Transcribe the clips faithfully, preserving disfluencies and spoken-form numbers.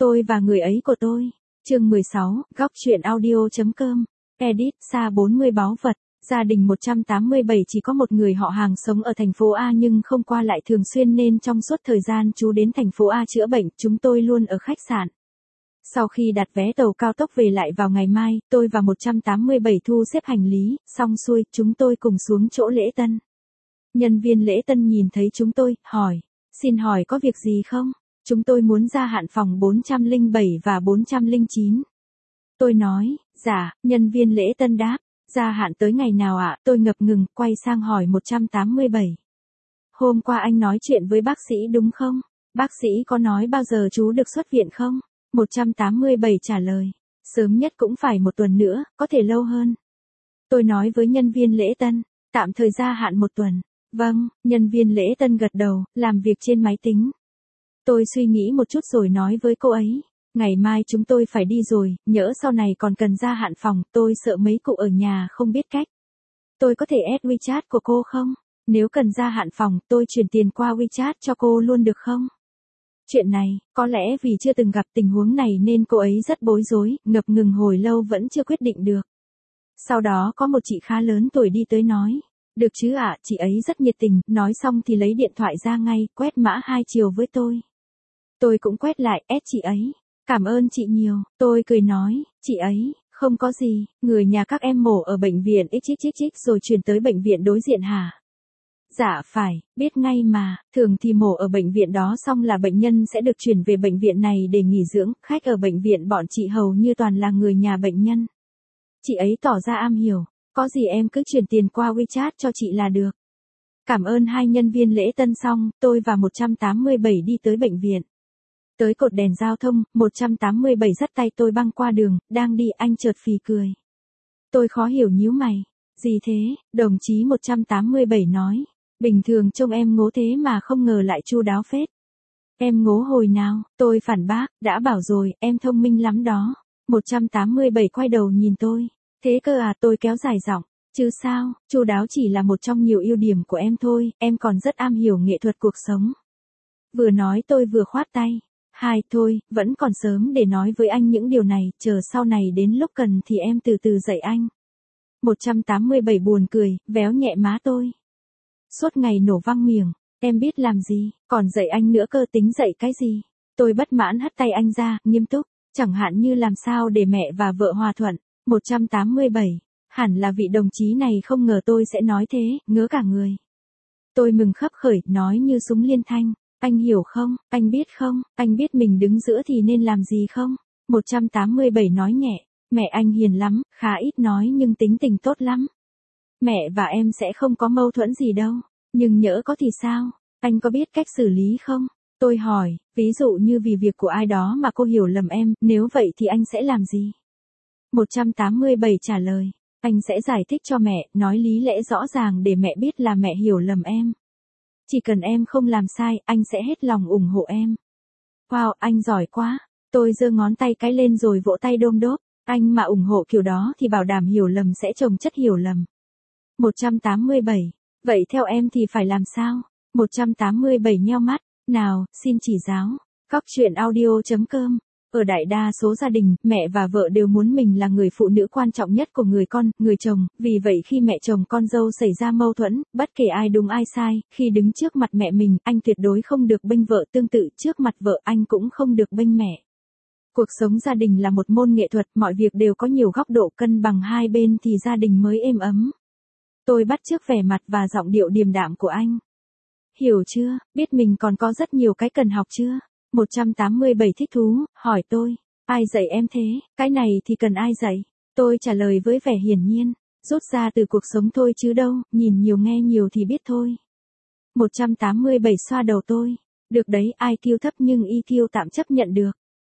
Tôi và người ấy của tôi. Chương mười sáu, góc truyện audio.com. Edit, Sa bốn mươi báu vật. Gia đình một trăm tám mươi bảy chỉ có một người họ hàng sống ở thành phố A nhưng không qua lại thường xuyên nên trong suốt thời gian chú đến thành phố A chữa bệnh, chúng tôi luôn ở khách sạn. Sau khi đặt vé tàu cao tốc về lại vào ngày mai, tôi và một trăm tám mươi bảy thu xếp hành lý, xong xuôi, chúng tôi cùng xuống chỗ lễ tân. Nhân viên lễ tân nhìn thấy chúng tôi, hỏi, xin hỏi có việc gì không? Chúng tôi muốn gia hạn phòng bốn trăm lẻ bảy và bốn trăm lẻ chín. Tôi nói, dạ, nhân viên lễ tân đáp, gia hạn tới ngày nào ạ? Tôi ngập ngừng, quay sang hỏi một trăm tám mươi bảy. Hôm qua anh nói chuyện với bác sĩ đúng không? Bác sĩ có nói bao giờ chú được xuất viện không? một trăm tám mươi bảy trả lời, sớm nhất cũng phải một tuần nữa, có thể lâu hơn. Tôi nói với nhân viên lễ tân, tạm thời gia hạn một tuần. Vâng, nhân viên lễ tân gật đầu, làm việc trên máy tính. Tôi suy nghĩ một chút rồi nói với cô ấy, ngày mai chúng tôi phải đi rồi, nhỡ sau này còn cần gia hạn phòng, tôi sợ mấy cụ ở nhà không biết cách. Tôi có thể add WeChat của cô không? Nếu cần gia hạn phòng, tôi chuyển tiền qua WeChat cho cô luôn được không? Chuyện này, có lẽ vì chưa từng gặp tình huống này nên cô ấy rất bối rối, ngập ngừng hồi lâu vẫn chưa quyết định được. Sau đó có một chị khá lớn tuổi đi tới nói, được chứ ạ, chị ấy rất nhiệt tình, nói xong thì lấy điện thoại ra ngay, quét mã hai chiều với tôi. Tôi cũng quét lại, add chị ấy. Cảm ơn chị nhiều, tôi cười nói, chị ấy, không có gì, người nhà các em mổ ở bệnh viện xxxx rồi chuyển tới bệnh viện đối diện hả? Dạ phải, biết ngay mà, thường thì mổ ở bệnh viện đó xong là bệnh nhân sẽ được chuyển về bệnh viện này để nghỉ dưỡng, khách ở bệnh viện bọn chị hầu như toàn là người nhà bệnh nhân. Chị ấy tỏ ra am hiểu, có gì em cứ chuyển tiền qua WeChat cho chị là được. Cảm ơn hai nhân viên lễ tân xong, tôi và một trăm tám mươi bảy đi tới bệnh viện. Tới cột đèn giao thông, một trăm tám mươi bảy dắt tay tôi băng qua đường, đang đi anh chợt phì cười. Tôi khó hiểu nhíu mày, gì thế, đồng chí một trăm tám mươi bảy nói. Bình thường trông em ngố thế mà không ngờ lại chu đáo phết. Em ngố hồi nào, tôi phản bác, đã bảo rồi, em thông minh lắm đó. một trăm tám mươi bảy quay đầu nhìn tôi. Thế cơ à, tôi kéo dài giọng. Chứ sao, chu đáo chỉ là một trong nhiều ưu điểm của em thôi, em còn rất am hiểu nghệ thuật cuộc sống. Vừa nói tôi vừa khoát tay. Hai, thôi, vẫn còn sớm để nói với anh những điều này, chờ sau này đến lúc cần thì em từ từ dạy anh. một trăm tám mươi bảy buồn cười, véo nhẹ má tôi. Suốt ngày nổ văng miệng, em biết làm gì, còn dạy anh nữa cơ, tính dạy cái gì? Tôi bất mãn hất tay anh ra, nghiêm túc, chẳng hạn như làm sao để mẹ và vợ hòa thuận. một trăm tám mươi bảy, hẳn là vị đồng chí này không ngờ tôi sẽ nói thế, ngớ cả người. Tôi mừng khấp khởi, nói như súng liên thanh, anh hiểu không, anh biết không, anh biết mình đứng giữa thì nên làm gì không? một trăm tám mươi bảy nói nhẹ, mẹ anh hiền lắm, khá ít nói nhưng tính tình tốt lắm. Mẹ và em sẽ không có mâu thuẫn gì đâu, nhưng nhỡ có thì sao, anh có biết cách xử lý không? Tôi hỏi, ví dụ như vì việc của ai đó mà cô hiểu lầm em, nếu vậy thì anh sẽ làm gì? một trăm tám mươi bảy trả lời, anh sẽ giải thích cho mẹ, nói lý lẽ rõ ràng để mẹ biết là mẹ hiểu lầm em. Chỉ cần em không làm sai, anh sẽ hết lòng ủng hộ em. Wow, anh giỏi quá. Tôi giơ ngón tay cái lên rồi vỗ tay đôm đốp. Anh mà ủng hộ kiểu đó thì bảo đảm hiểu lầm sẽ chồng chất hiểu lầm. một trăm tám mươi bảy. Vậy theo em thì phải làm sao? một trăm tám mươi bảy nheo mắt. Nào, xin chỉ giáo. Góc truyện audio.com. Ở đại đa số gia đình, mẹ và vợ đều muốn mình là người phụ nữ quan trọng nhất của người con, người chồng, vì vậy khi mẹ chồng con dâu xảy ra mâu thuẫn, bất kể ai đúng ai sai, khi đứng trước mặt mẹ mình, anh tuyệt đối không được bênh vợ, tương tự trước mặt vợ anh cũng không được bênh mẹ. Cuộc sống gia đình là một môn nghệ thuật, mọi việc đều có nhiều góc độ cân bằng hai bên thì gia đình mới êm ấm. Tôi bắt chước vẻ mặt và giọng điệu điềm đạm của anh. Hiểu chưa, biết mình còn có rất nhiều cái cần học chưa? một trăm tám mươi bảy thích thú, hỏi tôi, ai dạy em thế, cái này thì cần ai dạy? Tôi trả lời với vẻ hiển nhiên, rút ra từ cuộc sống thôi chứ đâu, nhìn nhiều nghe nhiều thì biết thôi. một trăm tám mươi bảy xoa đầu tôi, được đấy, i kiu thấp nhưng e kiu tạm chấp nhận được.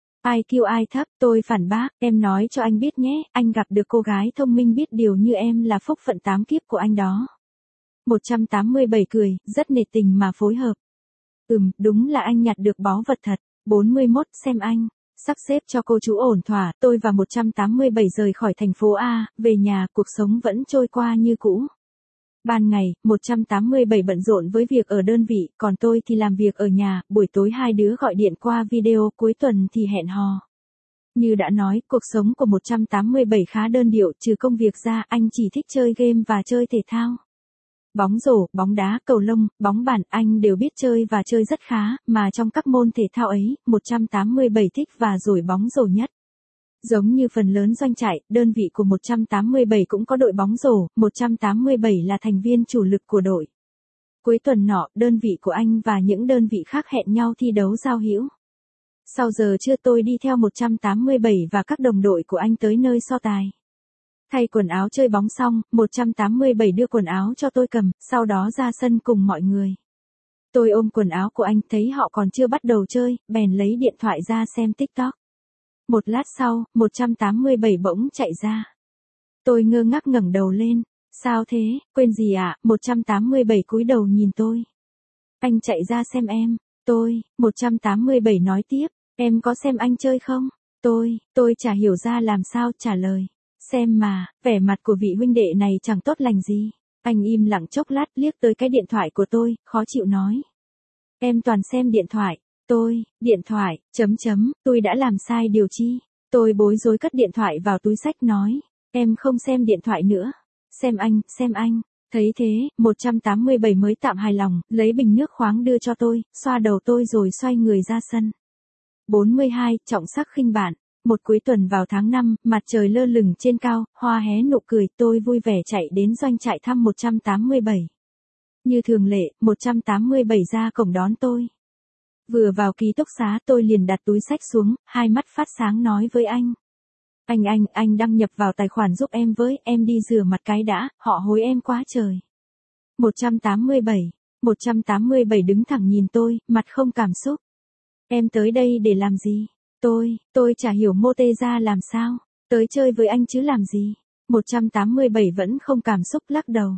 i kiu ai thấp, tôi phản bác, em nói cho anh biết nhé, anh gặp được cô gái thông minh biết điều như em là phúc phận tám kiếp của anh đó. một trăm tám mươi bảy cười, rất nể tình mà phối hợp. Ừm, đúng là anh nhặt được báu vật thật. bốn mươi mốt, xem anh. Sắp xếp cho cô chú ổn thỏa, tôi và một trăm tám mươi bảy rời khỏi thành phố A, về nhà, cuộc sống vẫn trôi qua như cũ. Ban ngày, một trăm tám mươi bảy bận rộn với việc ở đơn vị, còn tôi thì làm việc ở nhà, buổi tối hai đứa gọi điện qua video, cuối tuần thì hẹn hò. Như đã nói, cuộc sống của một trăm tám mươi bảy khá đơn điệu, trừ công việc ra, anh chỉ thích chơi game và chơi thể thao. Bóng rổ, bóng đá, cầu lông, bóng bàn, anh đều biết chơi và chơi rất khá, mà trong các môn thể thao ấy, một trăm tám mươi bảy thích và giỏi bóng rổ nhất. Giống như phần lớn doanh trại, đơn vị của một trăm tám mươi bảy cũng có đội bóng rổ, một trăm tám mươi bảy là thành viên chủ lực của đội. Cuối tuần nọ, đơn vị của anh và những đơn vị khác hẹn nhau thi đấu giao hữu. Sau giờ trưa tôi đi theo một trăm tám mươi bảy và các đồng đội của anh tới nơi so tài. Thay quần áo chơi bóng xong, một trăm tám mươi bảy đưa quần áo cho tôi cầm, sau đó ra sân cùng mọi người. Tôi ôm quần áo của anh, thấy họ còn chưa bắt đầu chơi, bèn lấy điện thoại ra xem TikTok. Một lát sau, một trăm tám mươi bảy bỗng chạy ra. Tôi ngơ ngác ngẩng đầu lên. Sao thế, quên gì ạ? À? một trăm tám mươi bảy cúi đầu nhìn tôi. Anh chạy ra xem em. Tôi, một trăm tám mươi bảy nói tiếp, em có xem anh chơi không? Tôi, tôi chả hiểu ra làm sao trả lời. Xem mà, vẻ mặt của vị huynh đệ này chẳng tốt lành gì. Anh im lặng chốc lát liếc tới cái điện thoại của tôi, khó chịu nói. Em toàn xem điện thoại. Tôi, điện thoại, chấm chấm, tôi đã làm sai điều chi? Tôi bối rối cất điện thoại vào túi xách nói. Em không xem điện thoại nữa. Xem anh, xem anh. Thấy thế, một trăm tám mươi bảy mới tạm hài lòng, lấy bình nước khoáng đưa cho tôi, xoa đầu tôi rồi xoay người ra sân. bốn mươi hai, trọng sắc khinh bạn. Một cuối tuần vào tháng năm, mặt trời lơ lửng trên cao, hoa hé nụ cười, tôi vui vẻ chạy đến doanh trại thăm một trăm tám mươi bảy. Như thường lệ, một trăm tám mươi bảy ra cổng đón tôi. Vừa vào ký túc xá tôi liền đặt túi xách xuống, hai mắt phát sáng nói với anh. Anh anh, anh đăng nhập vào tài khoản giúp em với, em đi rửa mặt cái đã, họ hối em quá trời. một trăm tám mươi bảy. một trăm tám mươi bảy đứng thẳng nhìn tôi, mặt không cảm xúc. Em tới đây để làm gì? Tôi, tôi chả hiểu mô tê ra làm sao. Tới chơi với anh chứ làm gì? một trăm tám mươi bảy vẫn không cảm xúc lắc đầu.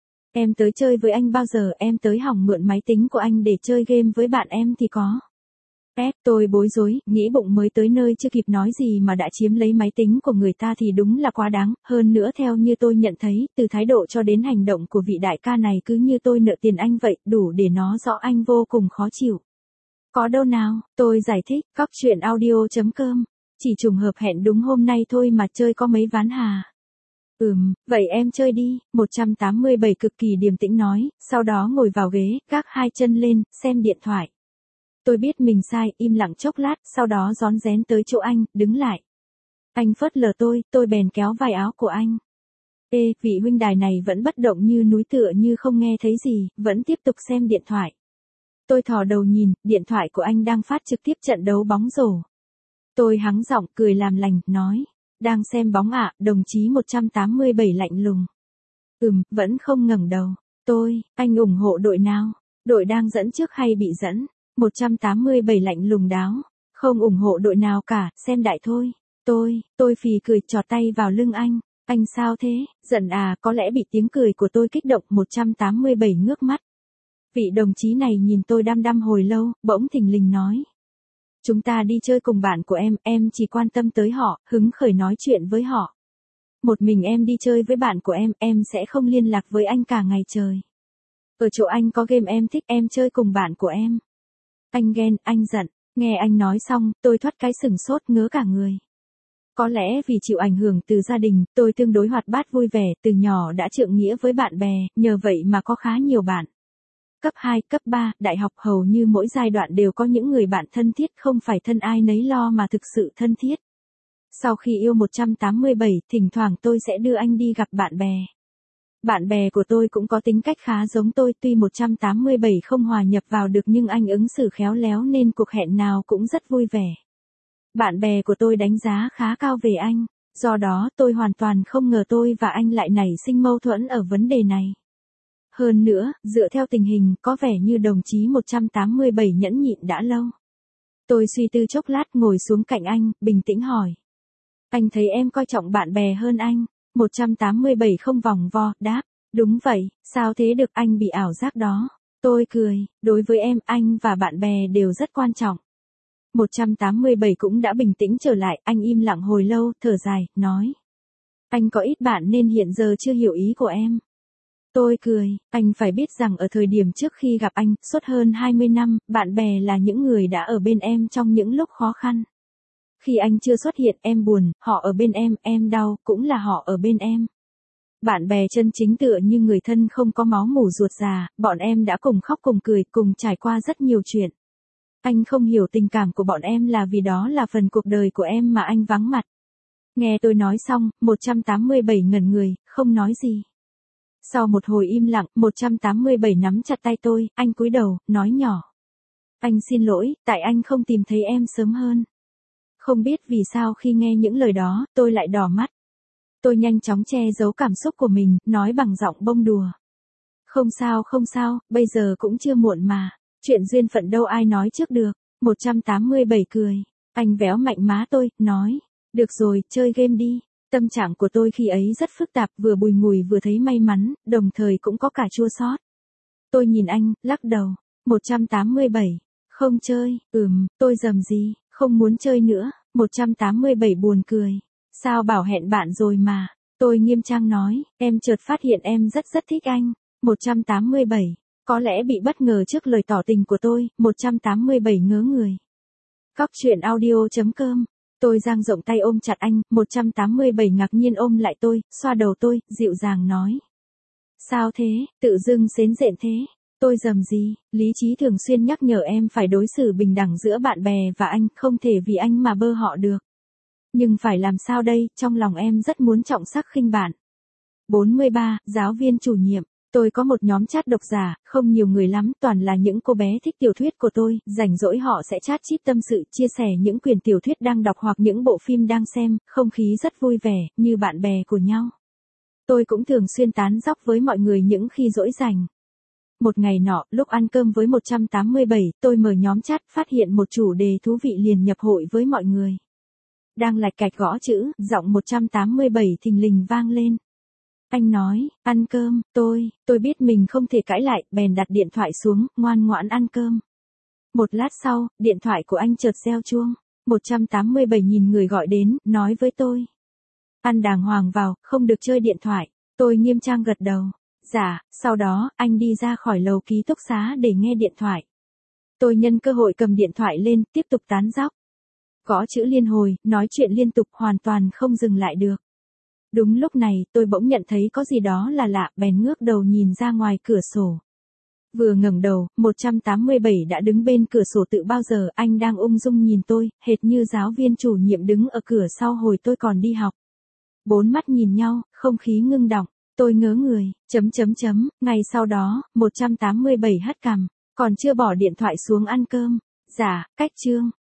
Em tới chơi với anh bao giờ, em tới hỏng mượn máy tính của anh để chơi game với bạn em thì có. Ép, tôi bối rối, nghĩ bụng mới tới nơi chưa kịp nói gì mà đã chiếm lấy máy tính của người ta thì đúng là quá đáng, hơn nữa theo như tôi nhận thấy, từ thái độ cho đến hành động của vị đại ca này cứ như tôi nợ tiền anh vậy, đủ để nó rõ anh vô cùng khó chịu. Có đâu nào, tôi giải thích, cóc truyện audio chấm com, chỉ trùng hợp hẹn đúng hôm nay thôi mà chơi có mấy ván hà. Ừm, vậy em chơi đi, một trăm tám mươi bảy cực kỳ điềm tĩnh nói, sau đó ngồi vào ghế, gác hai chân lên, xem điện thoại. Tôi biết mình sai, im lặng chốc lát, sau đó rón rén tới chỗ anh, đứng lại. Anh phớt lờ tôi, tôi bèn kéo vai áo của anh. Ê, vị huynh đài này vẫn bất động như núi tựa như không nghe thấy gì, vẫn tiếp tục xem điện thoại. Tôi thò đầu nhìn, điện thoại của anh đang phát trực tiếp trận đấu bóng rổ. Tôi hắng giọng, cười làm lành, nói. Đang xem bóng ạ, à, đồng chí một trăm tám mươi bảy lạnh lùng. Ừm, vẫn không ngẩng đầu. Tôi, anh ủng hộ đội nào? Đội đang dẫn trước hay bị dẫn? một trăm tám mươi bảy lạnh lùng đáo. Không ủng hộ đội nào cả, xem đại thôi. Tôi, tôi phì cười trọt tay vào lưng anh. Anh sao thế, giận à, có lẽ bị tiếng cười của tôi kích động. Một trăm tám mươi bảy ngước mắt. Vị đồng chí này nhìn tôi đăm đăm hồi lâu, bỗng thình lình nói. Chúng ta đi chơi cùng bạn của em, em chỉ quan tâm tới họ, hứng khởi nói chuyện với họ. Một mình em đi chơi với bạn của em, em sẽ không liên lạc với anh cả ngày trời. Ở chỗ anh có game em thích, em chơi cùng bạn của em. Anh ghen, anh giận, nghe anh nói xong, tôi thoát cái sừng sốt ngớ cả người. Có lẽ vì chịu ảnh hưởng từ gia đình, tôi tương đối hoạt bát vui vẻ, từ nhỏ đã trượng nghĩa với bạn bè, nhờ vậy mà có khá nhiều bạn. Cấp hai, cấp ba, đại học hầu như mỗi giai đoạn đều có những người bạn thân thiết, không phải thân ai nấy lo mà thực sự thân thiết. Sau khi yêu một trăm tám mươi bảy, thỉnh thoảng tôi sẽ đưa anh đi gặp bạn bè. Bạn bè của tôi cũng có tính cách khá giống tôi, tuy một trăm tám mươi bảy không hòa nhập vào được nhưng anh ứng xử khéo léo nên cuộc hẹn nào cũng rất vui vẻ. Bạn bè của tôi đánh giá khá cao về anh, do đó tôi hoàn toàn không ngờ tôi và anh lại nảy sinh mâu thuẫn ở vấn đề này. Hơn nữa, dựa theo tình hình, có vẻ như đồng chí một trăm tám mươi bảy nhẫn nhịn đã lâu. Tôi suy tư chốc lát ngồi xuống cạnh anh, bình tĩnh hỏi. Anh thấy em coi trọng bạn bè hơn anh. một trăm tám mươi bảy không vòng vo, đáp. Đúng vậy, sao thế được, anh bị ảo giác đó. Tôi cười, đối với em, anh và bạn bè đều rất quan trọng. một trăm tám mươi bảy cũng đã bình tĩnh trở lại, anh im lặng hồi lâu, thở dài, nói. Anh có ít bạn nên hiện giờ chưa hiểu ý của em. Tôi cười, anh phải biết rằng ở thời điểm trước khi gặp anh, suốt hơn hai mươi năm, bạn bè là những người đã ở bên em trong những lúc khó khăn. Khi anh chưa xuất hiện, em buồn, họ ở bên em, em đau, cũng là họ ở bên em. Bạn bè chân chính tựa như người thân không có máu mủ ruột già, bọn em đã cùng khóc cùng cười, cùng trải qua rất nhiều chuyện. Anh không hiểu tình cảm của bọn em là vì đó là phần cuộc đời của em mà anh vắng mặt. Nghe tôi nói xong, một trăm tám mươi bảy ngẩn người, không nói gì. Sau một hồi im lặng, một trăm tám mươi bảy nắm chặt tay tôi, anh cúi đầu, nói nhỏ. Anh xin lỗi, tại anh không tìm thấy em sớm hơn. Không biết vì sao khi nghe những lời đó, tôi lại đỏ mắt. Tôi nhanh chóng che giấu cảm xúc của mình, nói bằng giọng bông đùa. Không sao không sao, bây giờ cũng chưa muộn mà. Chuyện duyên phận đâu ai nói trước được. một trăm tám mươi bảy cười. Anh véo mạnh má tôi, nói. Được rồi, chơi game đi. Tâm trạng của tôi khi ấy rất phức tạp, vừa bùi ngùi vừa thấy may mắn, đồng thời cũng có cả chua xót. Tôi nhìn anh, lắc đầu. một trăm tám mươi bảy. Không chơi, ừm, tôi rầm gì, không muốn chơi nữa. một trăm tám mươi bảy buồn cười. Sao bảo hẹn bạn rồi mà. Tôi nghiêm trang nói, em chợt phát hiện em rất rất thích anh. một trăm tám mươi bảy. Có lẽ bị bất ngờ trước lời tỏ tình của tôi, một trăm tám mươi bảy ngớ người. Góc chuyện audio chấm com. Tôi dang rộng tay ôm chặt anh, một trăm tám mươi bảy ngạc nhiên ôm lại tôi, xoa đầu tôi, dịu dàng nói. Sao thế, tự dưng xến rện thế. Tôi rầm gì, lý trí thường xuyên nhắc nhở em phải đối xử bình đẳng giữa bạn bè và anh, không thể vì anh mà bơ họ được. Nhưng phải làm sao đây, trong lòng em rất muốn trọng sắc khinh bạn. bốn mươi ba, giáo viên chủ nhiệm. Tôi có một nhóm chat độc giả, không nhiều người lắm, toàn là những cô bé thích tiểu thuyết của tôi, rảnh rỗi họ sẽ chat chít tâm sự, chia sẻ những quyển tiểu thuyết đang đọc hoặc những bộ phim đang xem, không khí rất vui vẻ, như bạn bè của nhau. Tôi cũng thường xuyên tán dóc với mọi người những khi rỗi rảnh. Một ngày nọ, lúc ăn cơm với một trăm tám mươi bảy, tôi mở nhóm chat, phát hiện một chủ đề thú vị liền nhập hội với mọi người. Đang lạch cạch gõ chữ, giọng một trăm tám mươi bảy thình lình vang lên. Anh nói, ăn cơm, tôi, tôi biết mình không thể cãi lại, bèn đặt điện thoại xuống, ngoan ngoãn ăn cơm. Một lát sau, điện thoại của anh chợt reo chuông. một trăm tám mươi bảy nhìn người gọi đến, nói với tôi. Ăn đàng hoàng vào, không được chơi điện thoại. Tôi nghiêm trang gật đầu. Dạ, sau đó, anh đi ra khỏi lầu ký túc xá để nghe điện thoại. Tôi nhân cơ hội cầm điện thoại lên, tiếp tục tán dóc. Gõ chữ liên hồi, nói chuyện liên tục, hoàn toàn không dừng lại được. Đúng lúc này, tôi bỗng nhận thấy có gì đó là lạ, bèn ngước đầu nhìn ra ngoài cửa sổ. Vừa ngẩng đầu, một trăm tám mươi bảy đã đứng bên cửa sổ tự bao giờ, anh đang ung dung nhìn tôi, hệt như giáo viên chủ nhiệm đứng ở cửa sau hồi tôi còn đi học. Bốn mắt nhìn nhau, không khí ngưng đọng, tôi ngớ người, chấm chấm chấm, ngày sau đó, một trăm tám mươi bảy hất cằm, còn chưa bỏ điện thoại xuống ăn cơm. Dạ, cách chương.